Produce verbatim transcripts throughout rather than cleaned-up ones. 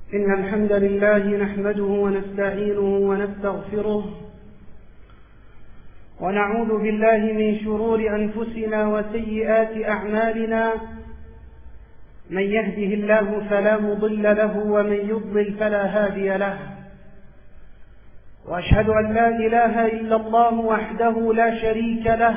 إن الحمد لله نحمده ونستعينه ونستغفره ونعوذ بالله من شرور أنفسنا وسيئات أعمالنا. من يهده الله فلا مضل له ومن يضلل فلا هادي له، وأشهد أن لا إله إلا الله وحده لا شريك له،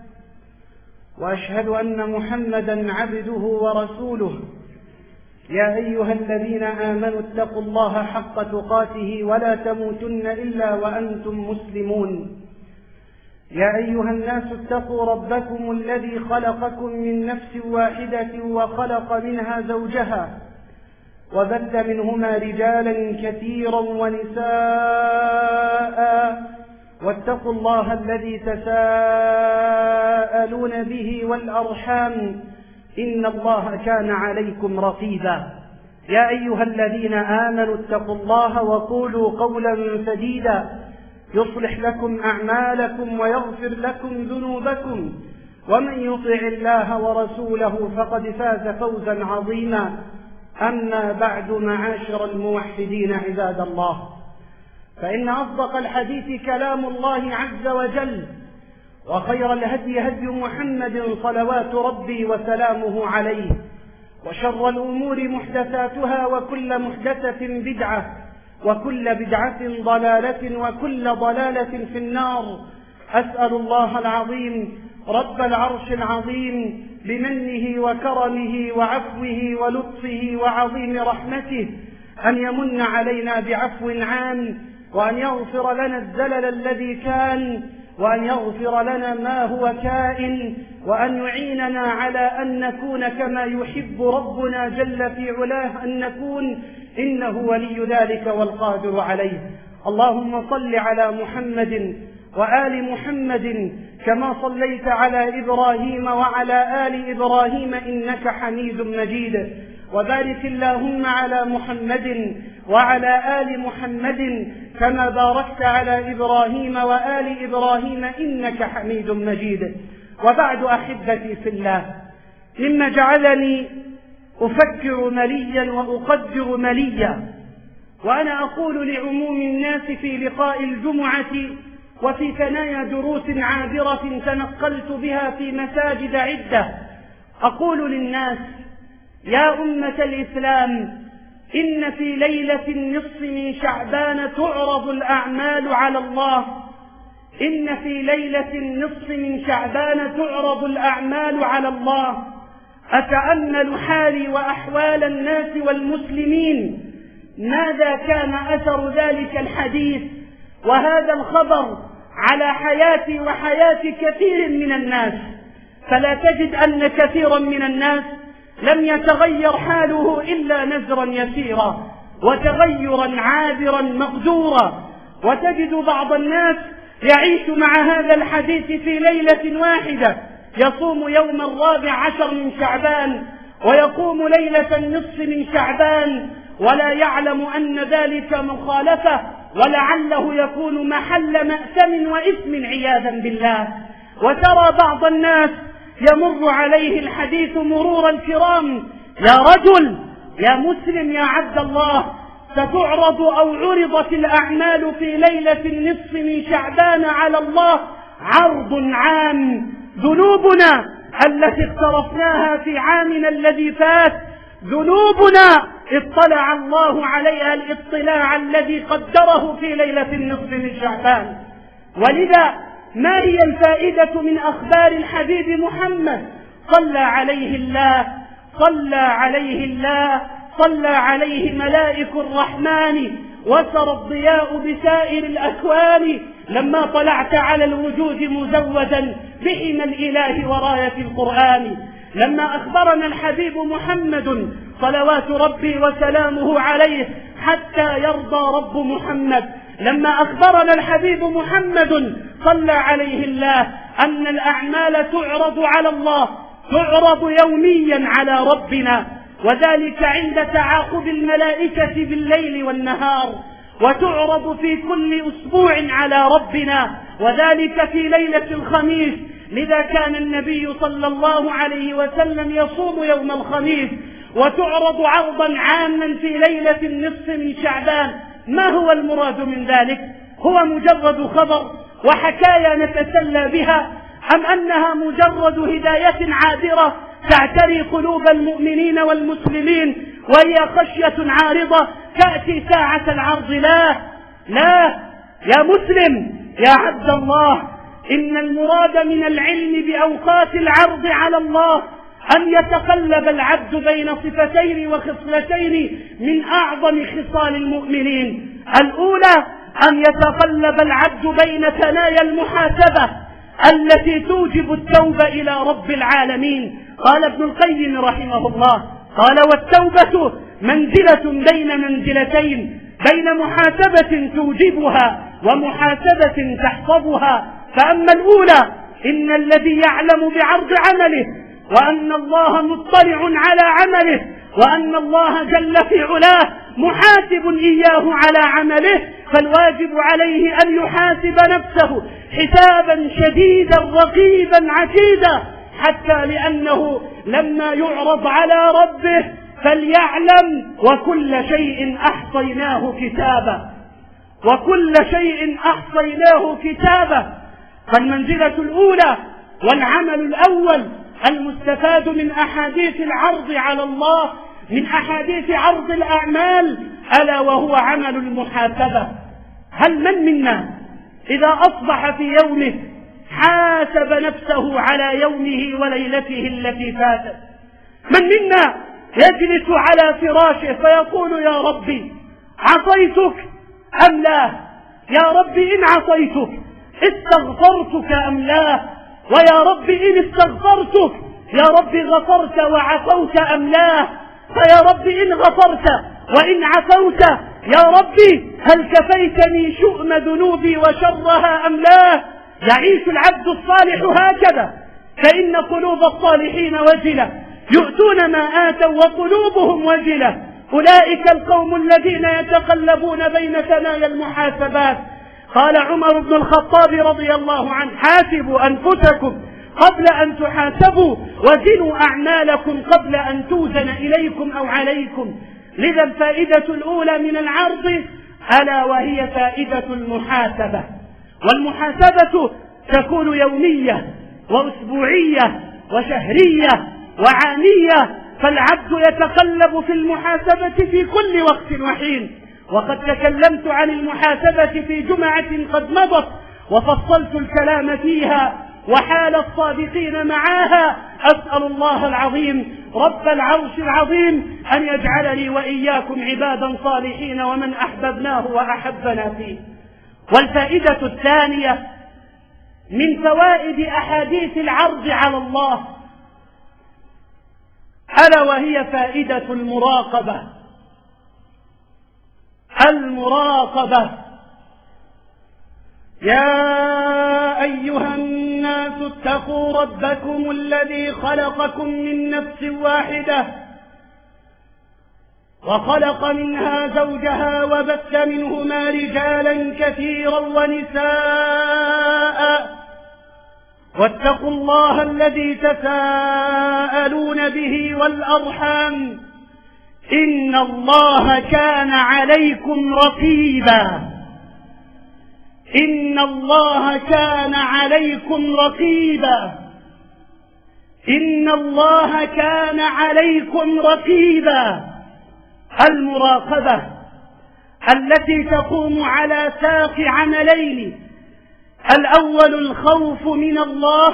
وأشهد أن محمدا عبده ورسوله. يا أيها الذين آمنوا اتقوا الله حق تقاته ولا تموتن إلا وأنتم مسلمون. يا أيها الناس اتقوا ربكم الذي خلقكم من نفس واحدة وخلق منها زوجها وبث منهما رجالا كثيرا ونساء، واتقوا الله الذي تساءلون به والأرحام إن الله كان عليكم رقيبا. يا أيها الذين آمنوا اتقوا الله وقولوا قولا سديدا يصلح لكم أعمالكم ويغفر لكم ذنوبكم، ومن يطع الله ورسوله فقد فاز فوزا عظيما. أما بعد، معاشر الموحدين عباد الله، فإن أصدق الحديث كلام الله عز وجل، وخير الهدي هدي محمد صلوات ربي وسلامه عليه، وشر الأمور محدثاتها وكل محدثة بدعة وكل بدعة ضلالة وكل ضلالة في النار. أسأل الله العظيم رب العرش العظيم بمنه وكرمه وعفوه ولطفه وعظيم رحمته أن يمن علينا بعفو عام، وأن يغفر لنا الزلل الذي كان، وأن يغفر لنا ما هو كائن، وأن يعيننا على أن نكون كما يحب ربنا جل في علاه أن نكون، إنه ولي ذلك والقادر عليه. اللهم صل على محمد وآل محمد كما صليت على إبراهيم وعلى آل إبراهيم إنك حميد مجيد، وبارك اللهم على محمد وعلى آل محمد كما باركت على إبراهيم وآل إبراهيم إنك حميد مجيد. وبعد، أحبتي في الله، مما جعلني أفكر مليا وأقدر مليا وأنا أقول لعموم الناس في لقاء الجمعة وفي ثنايا دروس عابرة تنقلت بها في مساجد عدة، أقول للناس: يا أمة الإسلام، إن في ليلة النصف من شعبان تعرض الأعمال على الله. إن في ليلة النصف من شعبان تعرض الأعمال على الله. أتأمل حالي وأحوال الناس والمسلمين، ماذا كان أثر ذلك الحديث وهذا الخبر على حياتي وحياة كثير من الناس؟ فلا تجد أن كثيرا من الناس لم يتغير حاله إلا نزرا يسيرا وتغيرا عابرا مقدورا، وتجد بعض الناس يعيش مع هذا الحديث في ليلة واحدة، يصوم يوم الرابع عشر من شعبان ويقوم ليلة النصف من شعبان ولا يعلم أن ذلك مخالفة، ولعله يكون محل مأثم وإثم عياذا بالله. وترى بعض الناس يمر عليه الحديث مرور الكرام: يا رجل، يا مسلم، يا عبد الله، ستعرض أو عرضت الأعمال في ليلة النصف من شعبان على الله عرض عام. ذنوبنا التي اقترفناها في عامنا الذي فات، ذنوبنا اطلع الله عليها الاطلاع الذي قدره في ليلة النصف من شعبان. ولذا ما هي الفائدة من أخبار الحبيب محمد؟ صلى عليه الله، صلى عليه الله، صلى عليه ملائك الرحمن، وسر الضياء بسائر الأكوان، لما طلعت على الوجود مزودا بحمى الإله وراية القرآن. لما أخبرنا الحبيب محمد صلوات ربي وسلامه عليه حتى يرضى رب محمد، لما أخبرنا الحبيب محمد صلى عليه الله أن الأعمال تعرض على الله، تعرض يوميا على ربنا، وذلك عند تعاقب الملائكة بالليل والنهار، وتعرض في كل أسبوع على ربنا، وذلك في ليلة الخميس. لذا كان النبي صلى الله عليه وسلم يصوم يوم الخميس وتعرض عرضا عاما في ليلة النصف من شعبان. ما هو المراد من ذلك؟ هو مجرد خبر وحكاية نتسلى بها، أم أنها مجرد هداية عابرة تعتري قلوب المؤمنين والمسلمين وهي خشية عارضة تأتي ساعة العرض؟ لا لا يا مسلم يا عبد الله، إن المراد من العلم بأوقات العرض على الله أن يتقلب العبد بين صفتين وخصلتين من أعظم خصال المؤمنين. الأولى أن يتقلب العبد بين ثنايا المحاسبة التي توجب التوبة إلى رب العالمين. قال ابن القيم رحمه الله، قال: والتوبة منزلة بين منزلتين، بين محاسبة توجبها ومحاسبة تحفظها. فأما الأولى إن الذي يعلم بعرض عمله وأن الله مطلع على عمله وأن الله جل في علاه محاسب إياه على عمله، فالواجب عليه أن يحاسب نفسه حسابا شديدا رقيبا عتيدا، حتى لأنه لما يعرض على ربه فليعلم وكل شيء أحصيناه كتابا، وكل شيء أحصيناه كتابا. فالمنزلة الأولى والعمل الأول المستفاد من أحاديث العرض على الله، من أحاديث عرض الأعمال، ألا وهو عمل المحاسبة. هل من منا إذا أصبح في يومه حاسب نفسه على يومه وليلته التي فاتت؟ من منا يجلس على فراشه فيقول: يا ربي عصيتك أم لا؟ يا ربي إن عصيتك استغفرتك أم لا؟ ويا ربي إن استغفرتك يا ربي غفرت وعفوت أم لا؟ فيا ربي إن غفرت وإن عفوت يا ربي هل كفيتني شؤم ذنوبي وشرها أم لا؟ يعيش العبد الصالح هكذا، فإن قلوب الصالحين وجلة، يؤتون ما آتوا وقلوبهم وجلة. أولئك القوم الذين يتقلبون بين ثنايا المحاسبات. قال عمر بن الخطاب رضي الله عنه: حاسبوا أنفسكم قبل أن تحاسبوا، وزنوا أعمالكم قبل أن توزن إليكم أو عليكم. لذا الفائدة الأولى من العرض ألا وهي فائدة المحاسبة، والمحاسبة تكون يومية وأسبوعية وشهرية وعامية، فالعبد يتقلب في المحاسبة في كل وقت وحين. وقد تكلمت عن المحاسبة في جمعة قد مضت وفصلت الكلام فيها وحال الصادقين معها. أسأل الله العظيم رب العرش العظيم أن يجعلني وإياكم عبادا صالحين ومن أحببناه وأحبنا فيه. والفائدة الثانية من فوائد أحاديث العرض على الله ألا وهي فائدة المراقبة. المراقبة: يا أيها الناس اتقوا ربكم الذي خلقكم من نفس واحدة وخلق منها زوجها وبث منهما رجالا كثيرا ونساء، واتقوا الله الذي تساءلون به والأرحام إن الله كان عليكم رقيبا. إن الله كان عليكم رقيبا. إن الله كان عليكم رقيبا. المراقبة التي تقوم على ساق عملين: الأول الخوف من الله،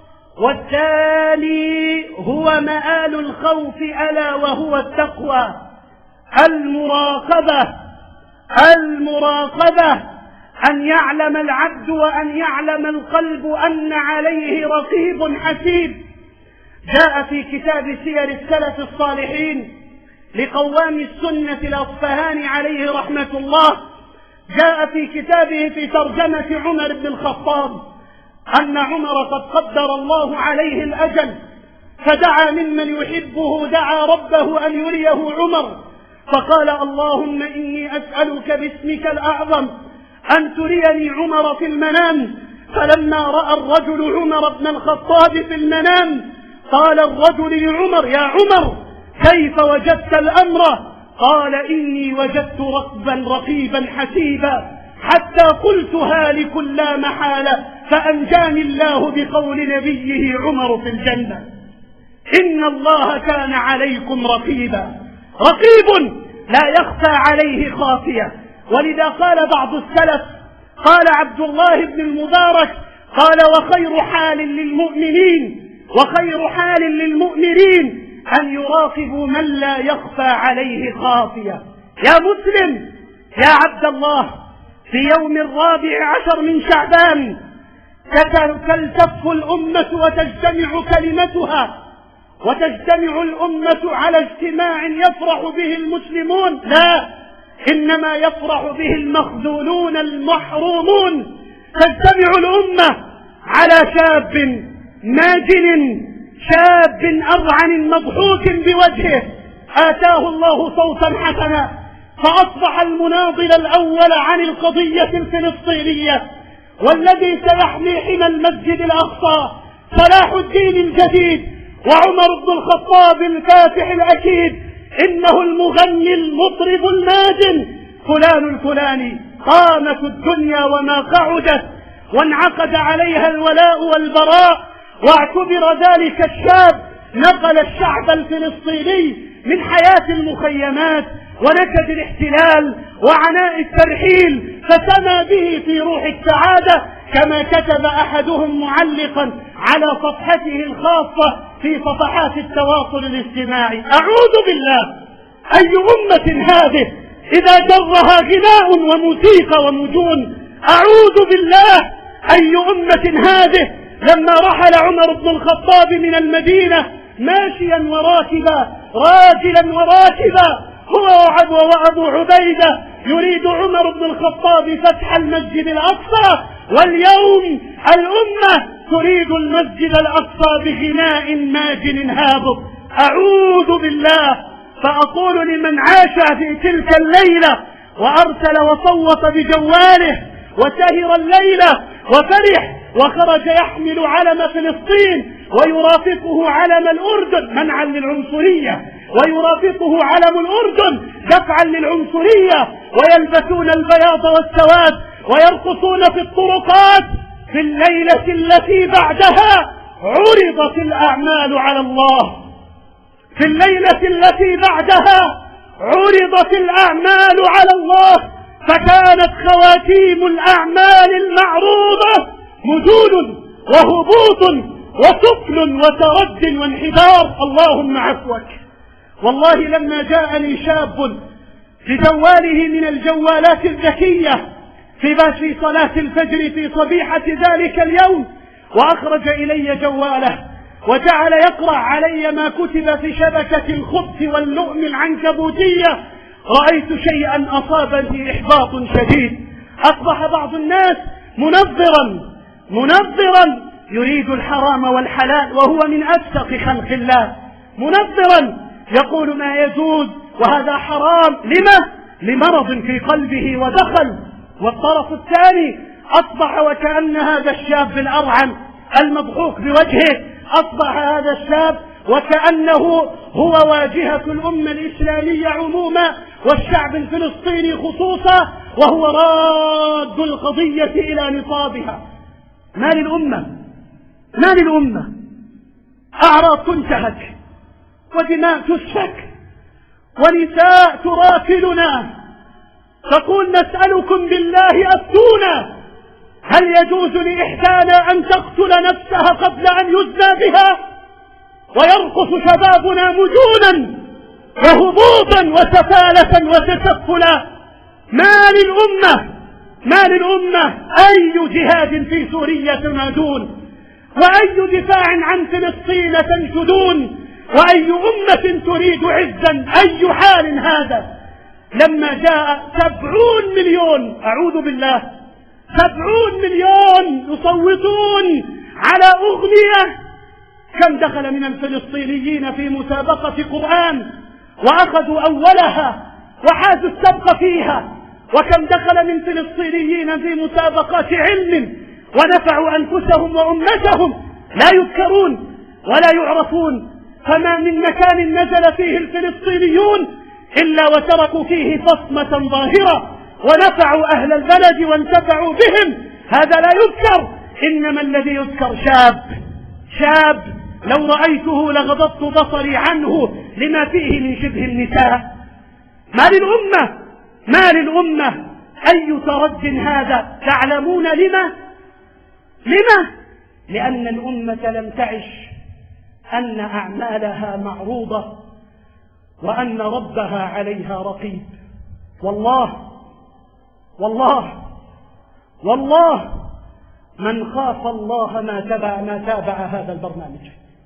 والثاني هو مآل الخوف ألا وهو التقوى. المراقبة المراقبة أن يعلم العبد وأن يعلم القلب أن عليه رقيب حسيب. جاء في كتاب سير السلف الصالحين لقوام السنة الأصفهاني عليه رحمة الله، جاء في كتابه في ترجمة عمر بن الخطاب أن عمر قد قدر الله عليه الأجل، فدعا ممن يحبه، دعا ربه أن يريه عمر، فقال: اللهم إني أسألك باسمك الأعظم أن تريني عمر في المنام. فلما رأى الرجل عمر بن الخطاب في المنام قال الرجل لعمر: يا عمر كيف وجدت الأمر؟ قال إني وجدت ركبا رقيبا حسيبا حتى قلت هالك لا محالة فأنجاني الله بقول نبيه عمر في الجنة. إن الله كان عليكم رقيبا، رقيب لا يخفى عليه خافية. ولذا قال بعض السلف، قال عبد الله بن المبارك، قال وخير حال للمؤمنين وخير حال للمؤمنين أن يراقبوا من لا يخفى عليه خافية. يا مسلم يا عبد الله، في يوم الرابع عشر من شعبان تلتف الأمة وتجتمع كلمتها، وتجتمع الأمة على اجتماع يفرح به المسلمون، لا، إنما يفرح به المخذولون المحرومون. تجتمع الأمة على شاب ماجن، شاب أرعن مضحوك بوجهه آتاه الله صوتا حسنا، فأصبح المناضل الأول عن القضية الفلسطينية والذي سيحمي حمى المسجد الأقصى صلاح الدين الجديد، وعمر بن الخطاب الفاتح الأكيد، إنه المغني المطرب الماجن فلان الفلاني. قامت الدنيا وما قعدت، وانعقد عليها الولاء والبراء، واعتبر ذلك الشاب نقل الشعب الفلسطيني من حياة المخيمات ونكد الاحتلال وعناء الترحيل، فسمى به في روح السعادة، كما كتب أحدهم معلقا على صفحته الخاصة في صفحات التواصل الاجتماعي: أعوذ بالله، أي أمة هذه إذا جرها غناء وموسيقى ومجون؟ أعوذ بالله، أي أمة هذه لما رحل عمر بن الخطاب من المدينة ماشيا وراكبا، راجلا وراكبا، هو وأبو عبيدة، يريد عمر بن الخطاب فتح المسجد الأقصى، واليوم الأمة تريد المسجد الأقصى بغناء ماجن هابط. أعوذ بالله. فأقول لمن عاش في تلك الليلة وأرسل وصوت بجواله وسهر الليلة وفرح وخرج يحمل علم فلسطين ويرافقه علم الأردن منعا للعنصرية، ويرافقه علم الأردن دفعا للعنصرية، ويلبسون البياض والسواد ويرقصون في الطرقات، في الليلة التي بعدها عرضت الأعمال على الله، في الليلة التي بعدها عرضت الأعمال على الله، فكانت خواتيم الأعمال المعروضة مجون وهبوط وسفل وترد وانحدار. اللهم عفوك. والله لما جاءني شاب في جواله من الجوالات الذكية في في صلاة الفجر في صبيحة ذلك اليوم، وأخرج إلي جواله وجعل يقرأ علي ما كتب في شبكة الخبث واللؤم العنكبوتية، رأيت شيئا أصابني إحباط شديد. أصبح بعض الناس منظرا منظرا يريد الحرام والحلال وهو من أفسق خلق الله، منظرا يقول ما يجوز وهذا حرام، لما؟ لمرض في قلبه ودخل. والطرف الثاني أصبح وكأن هذا الشاب الأرعن المضحوك بوجهه، أصبح هذا الشاب وكأنه هو واجهة الأمة الإسلامية عموما والشعب الفلسطيني خصوصا، وهو راد القضية إلى نصابها. ما للأمة؟ ما للأمة؟ أعراض تنتهك ودماء تسفك ونساء تراسلنا تقول نسألكم بالله أفتونا، هل يجوز لإحدانا أن تقتل نفسها قبل أن يزنى بها؟ ويرقص شبابنا مجونا وهبوطا وسفالة وتسفلا. ما للأمة؟ ما للأمة؟ أي جهاد في سوريا تنادون؟ وأي دفاع عن فلسطين تنشدون؟ وأي أمة تريد عزا؟ أي حال هذا؟ لما جاء سبعون مليون، أعوذ بالله، سبعون مليون يصوتون على أغنية، كم دخل من الفلسطينيين في مسابقة قرآن وأخذوا أولها وحازوا السبق فيها؟ وكم دخل من فلسطينيين في مسابقات علم ونفعوا أنفسهم وأمتهم لا يذكرون ولا يعرفون؟ فما من مكان نزل فيه الفلسطينيون إلا وتركوا فيه بصمة ظاهرة ونفعوا أهل البلد وانتفعوا بهم. هذا لا يذكر، إنما الذي يذكر شاب شاب لو رأيته لغضضت بصري عنه لما فيه من شبه النساء. ما للأمة ما للأمة أي ترد هذا؟ تعلمون لما؟ لما؟ لأن الأمة لم تعش أن أعمالها معروضة وأن ربها عليها رقيب. والله والله والله من خاف الله ما تبع ما تابع هذا البرنامج.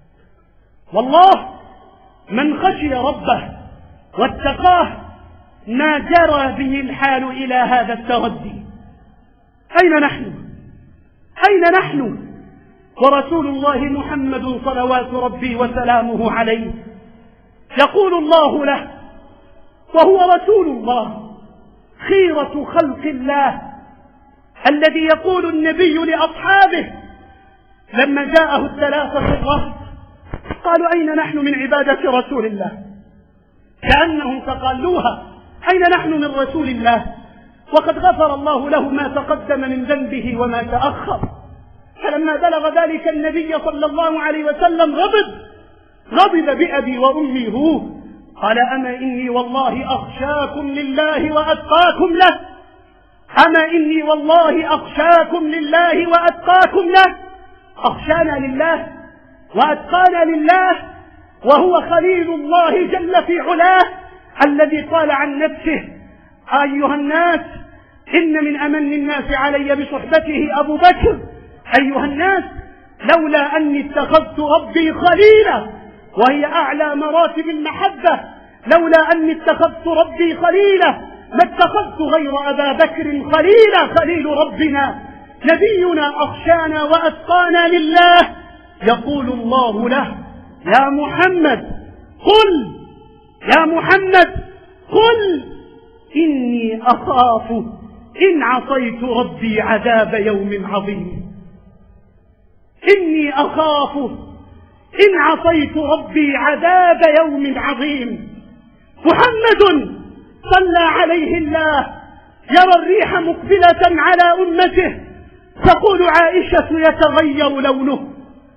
والله من خشي ربه واتقاه ما جرى به الحال إلى هذا التردي. أين نحن؟ أين نحن ورسول الله محمد صلوات ربي وسلامه عليه يقول الله له وهو رسول الله خيرة خلق الله، الذي يقول النبي لأصحابه لما جاءه الثلاثة الرهط قالوا أين نحن من عبادة رسول الله؟ كأنهم تقالوها، أين نحن من رسول الله وقد غفر الله له ما تقدم من ذنبه وما تأخر. فلما بلغ ذلك النبي صلى الله عليه وسلم غضب غضب بأبي وأمي هو، قال أما إني والله أخشاكم لله وأتقاكم له، أما إني والله أخشاكم لله وأتقاكم له. أخشانا لله وأتقانا لله وهو خليل الله جل في علاه الذي قال عن نفسه أيها الناس إن من أمن الناس علي بصحبته أبو بكر، أيها الناس لولا أني اتخذت ربي خليلا، وهي أعلى مراتب المحبة، لولا أني اتخذت ربي خليلا ما اتخذت غير أبا بكر خليلا. خليل ربنا نبينا أخشانا وأتقانا لله. يقول الله له يا محمد قل يا محمد قل إني أخاف إن عصيت ربي عذاب يوم عظيم. إني أخاف إن عصيت ربي عذاب يوم عظيم. محمد صلى عليه الله يرى الريح مقبلة على أمته، تقول عائشة يتغير لونه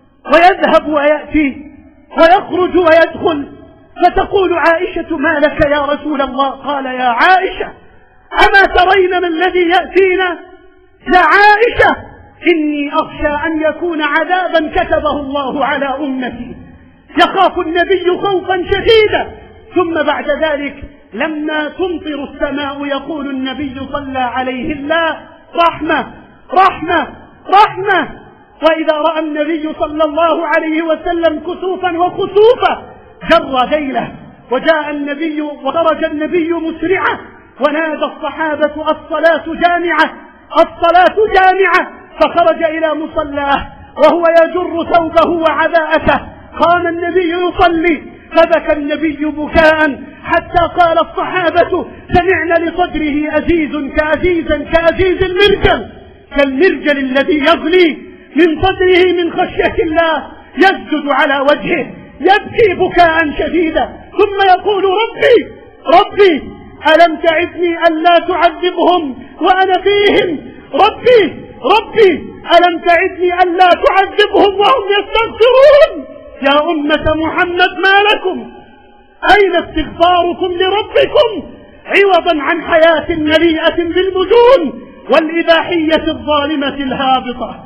ويذهب ويأتي ويخرج ويدخل، فتقول عائشة ما لك يا رسول الله؟ قال يا عائشة أما ترين ما الذي يأتينا؟ يا عائشة إني أخشى أن يكون عذابا كتبه الله على أمتي. يخاف النبي خوفا شديدا. ثم بعد ذلك لما تمطر السماء يقول النبي صلى عليه الله رحمة رحمة رحمة. وإذا رأى النبي صلى الله عليه وسلم كسوفا وخسوفا جر ذيله وجاء النبي وخرج النبي مسرعا ونادى الصحابة الصلاة جامعة الصلاة جامعة، فخرج إلى مصلاه وهو يجر ثوبه وعباءته. قام النبي يصلي فبكى النبي بكاء حتى قال الصحابة سمعنا لصدره أزيز كأزيزا كأزيز المرجل، كالمرجل الذي يغلي من صدره من خشية الله، يسجد على وجهه يبكي بكاء شديدا ثم يقول ربي ربي ألم تعدني ألا تعذبهم وأنا فيهم؟ ربي ربي ألم تعدني ألا تعذبهم وهم يستغفرون؟ يا أمة محمد ما لكم؟ أين استغفاركم لربكم عوضا عن حياة مليئة بالمجون والإباحية الظالمة الهابطة؟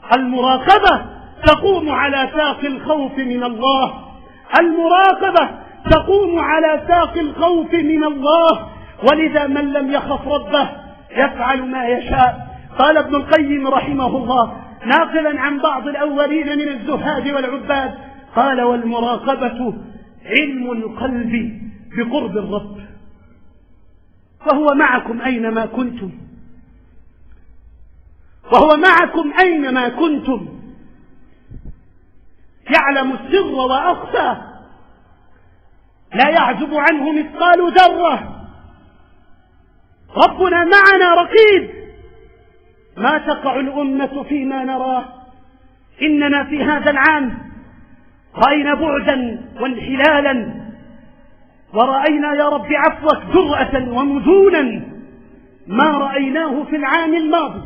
المراقبة تقوم على ساق الخوف من الله، المراقبة تقوم على ساق الخوف من الله، ولذا من لم يخف ربه يفعل ما يشاء. قال ابن القيم رحمه الله ناقلا عن بعض الأولين من الزهاد والعباد قال والمراقبة علم القلب بقرب الرب، فهو معكم أينما كنتم، وهو معكم أينما كنتم، يعلم السر وأخفى، لا يعزب عنه مثقال ذرة. ربنا معنا رقيب. ما تقع الأمة فيما نراه. إننا في هذا العام رأينا بعدا وانحلالا، ورأينا يا رب عفوك جرأة ومجونا ما رأيناه في العام الماضي،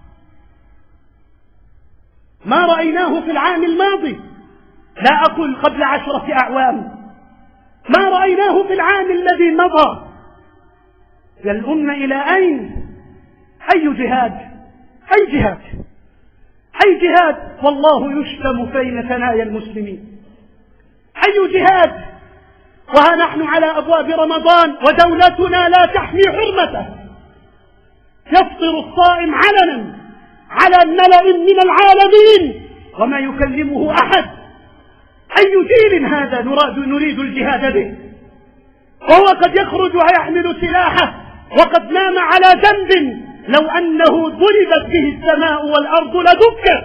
ما رأيناه في العام الماضي، لا أقول قبل عشرة أعوام، ما رأيناه في العام الذي مضى. يا الأمة إلى أين؟ أي جهاد؟ أي جهاد؟ أي جهاد والله يشتم بين ثنايا المسلمين؟ أي جهاد وها نحن على أبواب رمضان ودولتنا لا تحمي حرمته؟ يفطر الصائم علنا على ملأ من العالمين وما يكلمه أحد. أي جيل هذا نراد نريد الجهاد به وهو قد يخرج ويحمل سلاحه وقد نام على ذنب لو أنه ضربت به السماء والأرض لدكت.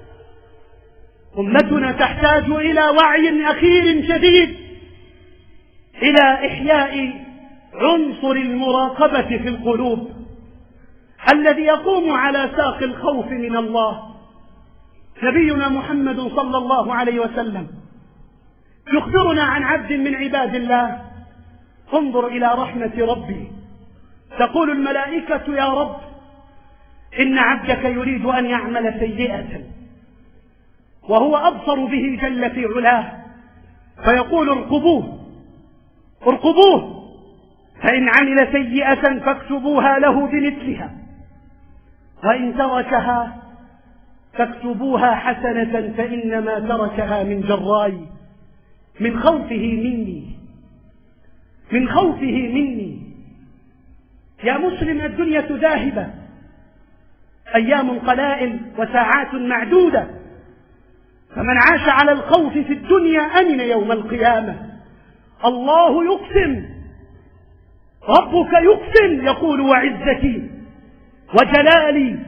أمتنا تحتاج إلى وعي أخير شديد، إلى إحياء عنصر المراقبة في القلوب الذي يقوم على ساق الخوف من الله. نبينا محمد صلى الله عليه وسلم يخبرنا عن عبد من عباد الله، انظر إلى رحمة ربي، تقول الملائكة يا رب إن عبدك يريد أن يعمل سيئة وهو أبصر به جل في علاه، فيقول ارقبوه ارقبوه فإن عمل سيئة فاكتبوها له بمثلها، وإن تركها فاكتبوها حسنة فإنما تركها من جراي من خوفه مني من خوفه مني. يا مسلم الدنيا ذاهبة، أيام قلائل وساعات معدودة، فمن عاش على الخوف في الدنيا أمن يوم القيامة. الله يقسم، ربك يقسم يقول وعزتي وجلالي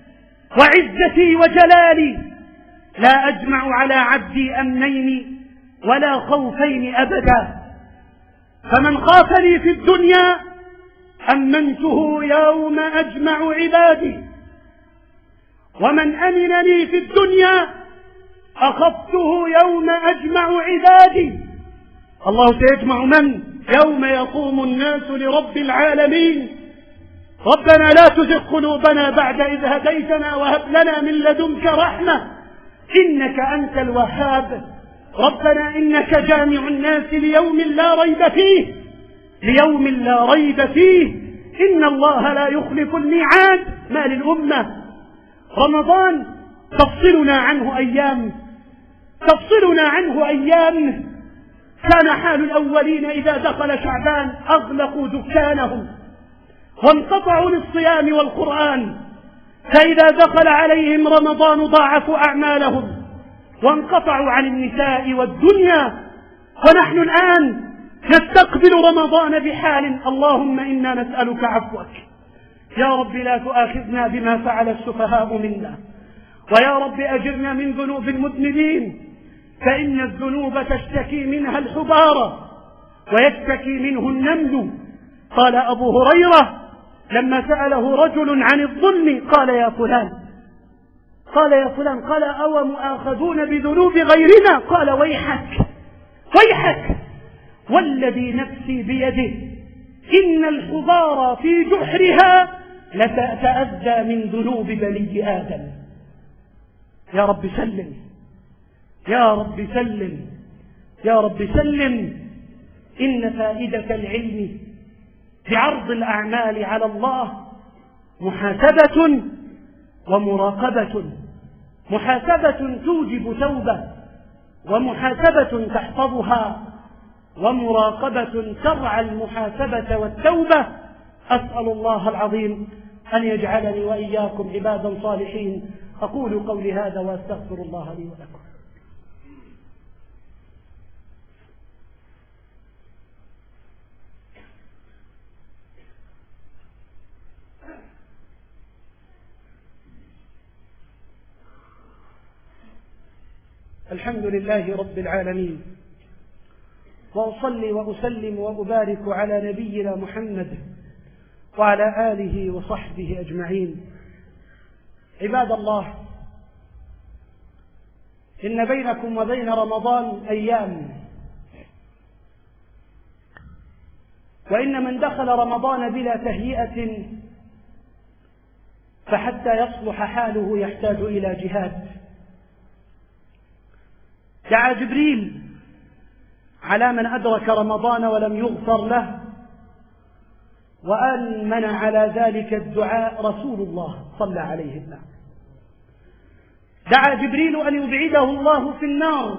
وعزتي وجلالي لا أجمع على عبدي أمنين ولا خوفين أبدا، فمن خافني في الدنيا أمنته يوم أجمع عبادي، ومن أمنني في الدنيا أخفته يوم أجمع عبادي. الله سيجمع من؟ يوم يقوم الناس لرب العالمين. ربنا لا تزغ قلوبنا بعد إذ هديتنا وهب لنا من لدنك رحمة إنك أنت الوهاب. ربنا إنك جامع الناس ليوم لا ريب فيه ليوم لا ريب فيه إن الله لا يخلف الميعاد. ما للأمة؟ رمضان تفصلنا عنه أيام تفصلنا عنه أيام كان حال الأولين إذا دخل شعبان أغلقوا دكانهم وانقطعوا للصيام والقرآن، فإذا دخل عليهم رمضان ضاعفوا أعمالهم وانقطعوا عن النساء والدنيا. ونحن الآن نستقبل رمضان بحال اللهم إنا نسألك عفوك يا رب، لا تؤاخذنا بما فعل السفهاء منا، ويا رب أجرنا من ذنوب المذنبين، فإن الذنوب تشتكي منها الحبارة ويشتكي منه النمل. قال أبو هريرة لما سأله رجل عن الظلم قال يا فلان قال يا فلان قال أو مؤاخذون بذنوب غيرنا؟ قال ويحك ويحك والذي نفسي بيده إن الحبار في جحرها لتتأذى من ذنوب بني آدم. يا رب سلم يا رب سلم يا رب سلم. إن فائدة العلم بعرض الأعمال على الله محاسبة ومراقبة. محاسبة توجب توبة، ومحاسبة تحفظها، ومراقبة ترعى المحاسبة والتوبة. أسأل الله العظيم أن يجعلني وإياكم عبادا صالحين. أقول قولي هذا وأستغفر الله لي ولكم. الحمد لله رب العالمين، وأصلي وأسلم وأبارك على نبينا محمد وعلى آله وصحبه أجمعين. عباد الله، إن بينكم وبين رمضان أيام، وإن من دخل رمضان بلا تهيئة فحتى يصلح حاله يحتاج إلى جهاد. دعا جبريل على من أدرك رمضان ولم يغفر له، وأمن على ذلك الدعاء رسول الله صلى عليه الله. دعا جبريل أن يبعده الله في النار،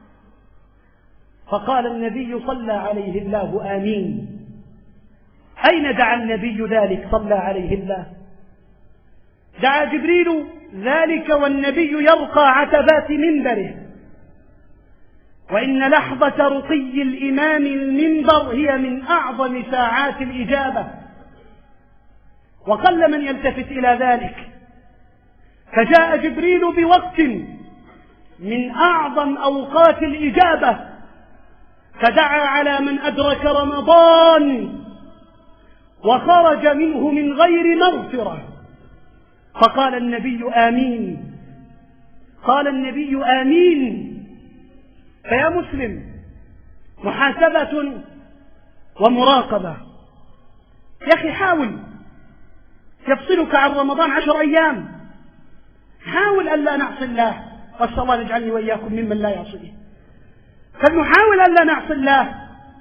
فقال النبي صلى عليه الله آمين. أين دعا النبي ذلك صلى عليه الله؟ دعا جبريل ذلك والنبي يرقى عتبات منبره، وإن لحظة رقي الإمام المنبر هي من أعظم ساعات الإجابة، وقل من يلتفت إلى ذلك. فجاء جبريل بوقت من أعظم أوقات الإجابة، فدعا على من أدرك رمضان وخرج منه من غير مغفرة، فقال النبي آمين. قال النبي آمين. فيا مسلم، محاسبة ومراقبة. يا أخي حاول، يفصلك عن رمضان عشر أيام، حاول ألا نعصي الله، وأسأل الله يجعلني وإياكم ممن لا يعصيه. فلنحاول ألا نعصي الله،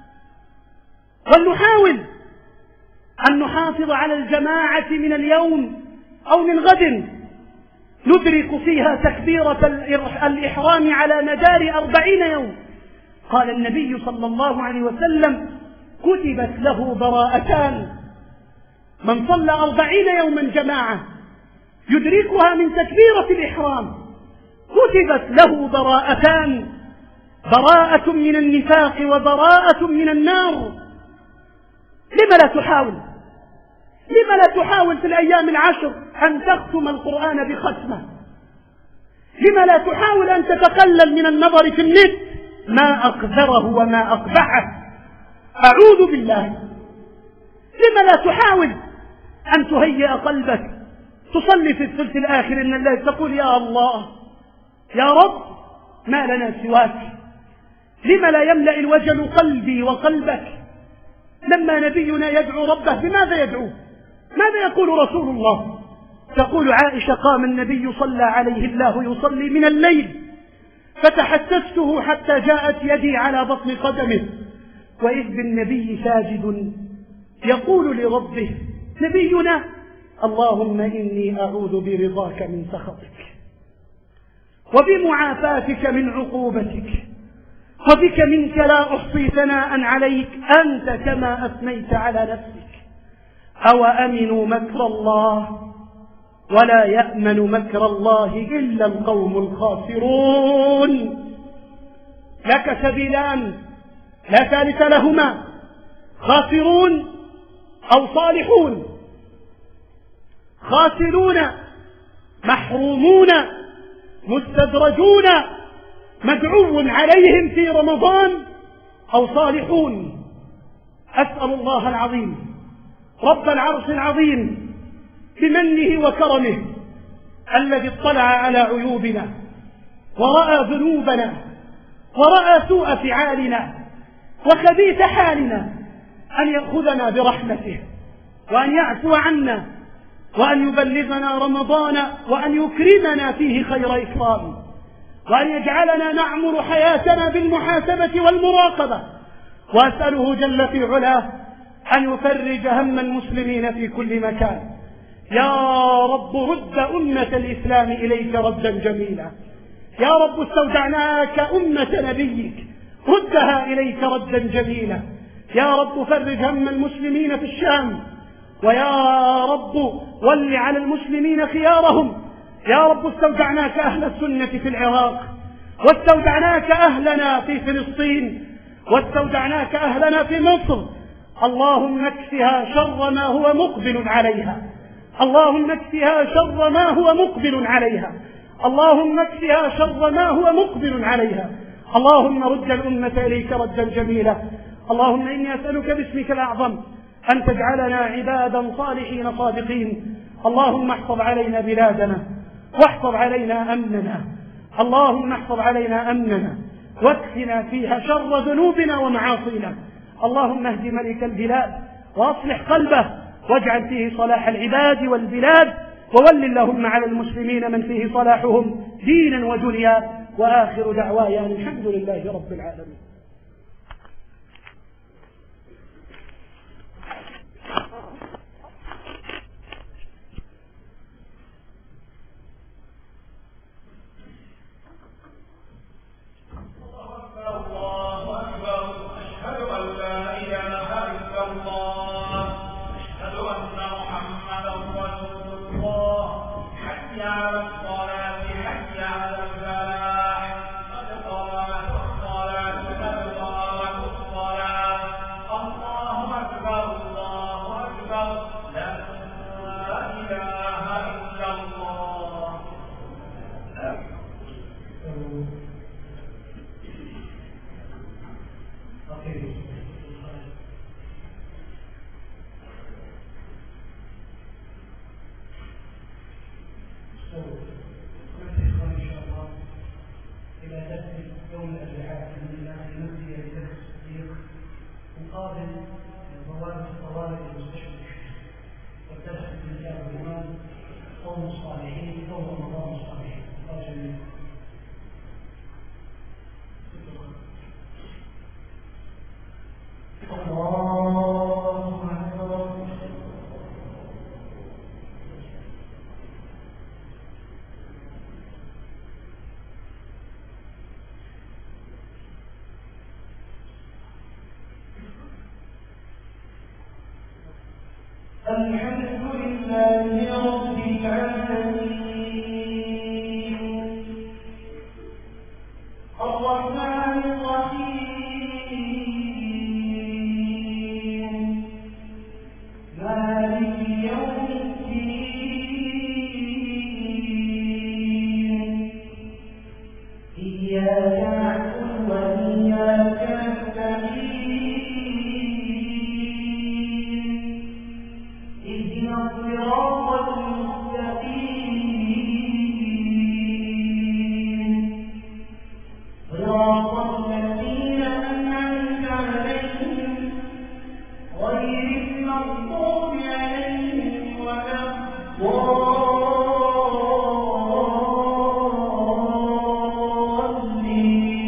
ولنحاول أن نحافظ على الجماعة من اليوم أو من غد ندرك فيها تكبيرة الإحرام على مدار أربعين يوم. قال النبي صلى الله عليه وسلم: كتبت له براءتان، من صلى أربعين يوما جماعة يدركها من تكبيرة الإحرام كتبت له براءتان، براءة من النفاق وبراءة من النار. لم لا تحاول لم لا تحاول في الأيام العشر أن تختم القرآن بختمة؟ لم لا تحاول أن تتقلل من النظر في النت؟ ما أقذره وما أقبحه، أعوذ بالله. لم لا تحاول أن تهيئ قلبك تصلي في الثلث الآخر من الليل، تقول: يا الله يا رب ما لنا سواك. لم لا يملأ الوجل قلبي وقلبك لما نبينا يدعو ربه؟ بماذا يدعو؟ ماذا يقول رسول الله؟ تقول عائشة: قام النبي صلى عليه الله يصلي من الليل فتحسسته حتى جاءت يدي على بطن قدمه، وإذ بالنبي ساجد يقول لربه نبينا: اللهم إني أعوذ برضاك من سخطك وبمعافاتك من عقوبتك وبك منك لا أحصي ثناء عليك أنت كما أثنيت على نفسك. أو أمنوا مكر الله ولا يأمن مكر الله إلا القوم الخاسرون. لك سبيلان لا ثالث لهما: خاسرون أو صالحون. خاسرون محرومون مستدرجون مدعو عليهم في رمضان، أو صالحون. أسأل الله العظيم رب العرش العظيم بمنه وكرمه الذي اطلع على عيوبنا ورأى ذنوبنا ورأى سوء فعالنا وخبيث حالنا أن يأخذنا برحمته وأن يعفو عنا وأن يبلغنا رمضان وأن يكرمنا فيه خير إكرام، وأن يجعلنا نعمر حياتنا بالمحاسبة والمراقبة. وأسأله جل في علاه أن يفرج هم المسلمين في كل مكان. يا رب رد أمة الإسلام إليك ردا جميلا. يا رب استودعناك أمة نبيك، ردها إليك ردا جميلا. يا رب فرج هم المسلمين في الشام، ويا رب ول على المسلمين خيارهم. يا رب استودعناك أهل السنة في العراق، واستودعناك أهلنا في فلسطين، واستودعناك أهلنا في مصر. اللهم اكفها شر ما هو مقبل عليها، اللهم اكفها شر ما هو مقبل عليها، اللهم اكفها شر ما هو مقبل عليها. اللهم رد الأمة إليك ردا جميلا. اللهم إني أسألك باسمك الأعظم أن تجعلنا عبادا صالحين صادقين. اللهم احفظ علينا بلادنا واحفظ علينا أمننا. اللهم احفظ علينا أمننا واكفنا فيها شر ذنوبنا ومعاصينا. اللهم اهد ملك البلاد وأصلح قلبه واجعل فيه صلاح العباد والبلاد، وول اللهم على المسلمين من فيه صلاحهم دينا ودنيا. وآخر دعوانا الحمد لله رب العالمين. الحمد لله رب العالمين الرحمن الرحيم مالك يوم الدين إياك نعبد وإياك نستعين الصراط المستقيم صراط الذين أنعمت عليهم غير المغضوب عليهم ولا الضالين.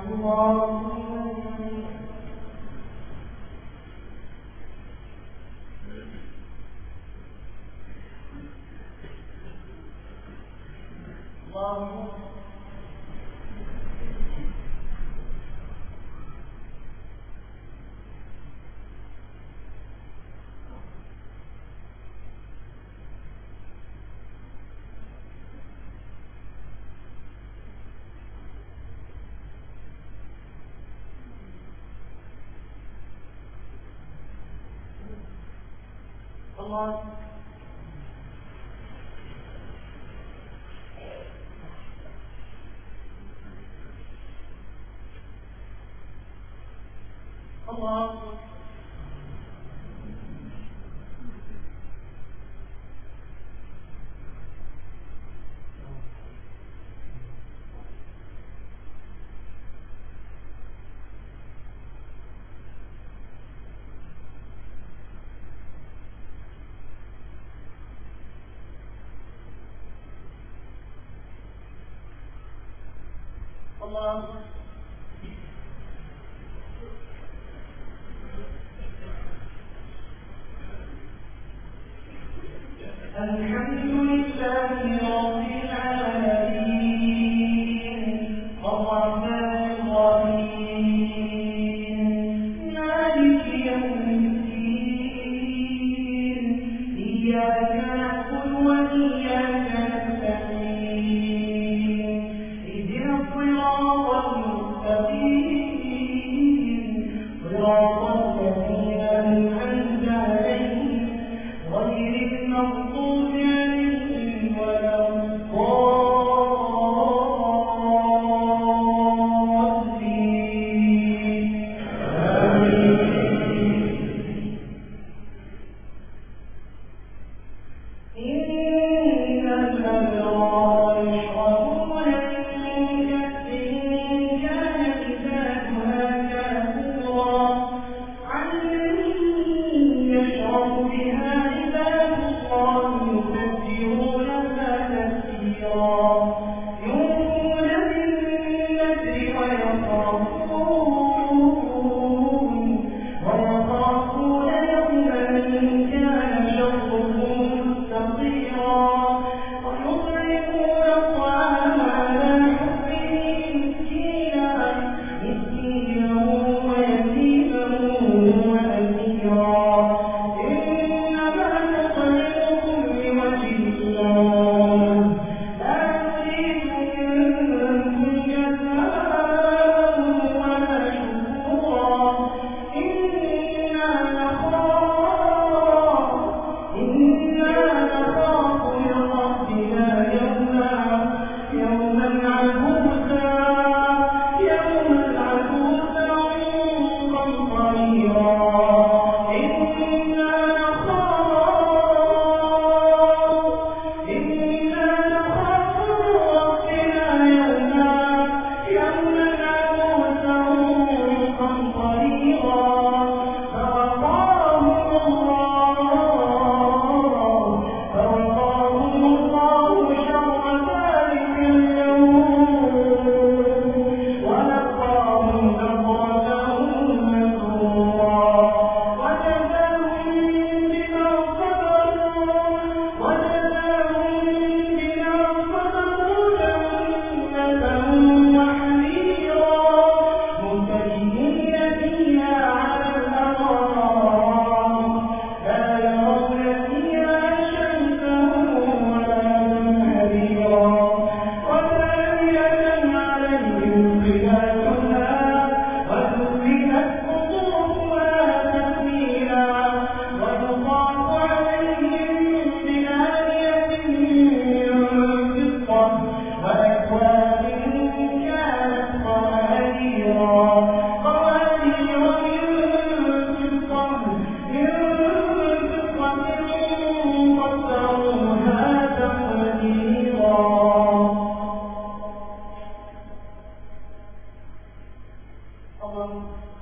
الله الله الله الحمد لله رب العالمين الرحمن الرحيم مالك يوم الدين إياك نعبد وإياك نستعين اهدنا الصراط المستقيم صراط الذين أنعمت عليهم غير المغضوب عليهم ولا الضالين إن الأبرار يشربون من كأس كان مزاجها كافورا عينا يشرب بها عباد الله يبدلونها تبديرا يوفون بالنذر ويخافون ويخافون يوما كان شره مستطيرا ويطعمون الطعام على حبه مسكينا مسكينا ويتيما وأسيرا إنما نطعمكم لوجه الله لا نريد منكم جزاء ولا شكورا إنا نخاف إنا نخاف من ربنا يوما يوما عبوسا يوما عبوسا قمطريرا إنا نخاف إنا نخاف من ربنا يوما يوما عبوسا قمطريرا فوقاهم الله فوقاهم الله شر ذلك اليوم ولقاهم نضرة مسرورا وجزاهم بما صبروا وجزاهم بما صبروا جنة وحريرا متكئين فيها على الأرائك لا يرون فيها شمسا ولا زمهريرا وثانية عليهم ظلالها وذللت قطوفها تذليلا ويطاف عليهم بآنية من فضة وأكواب كانت قواريرا قوارير من فضة من فضة قدروها تقديرا الله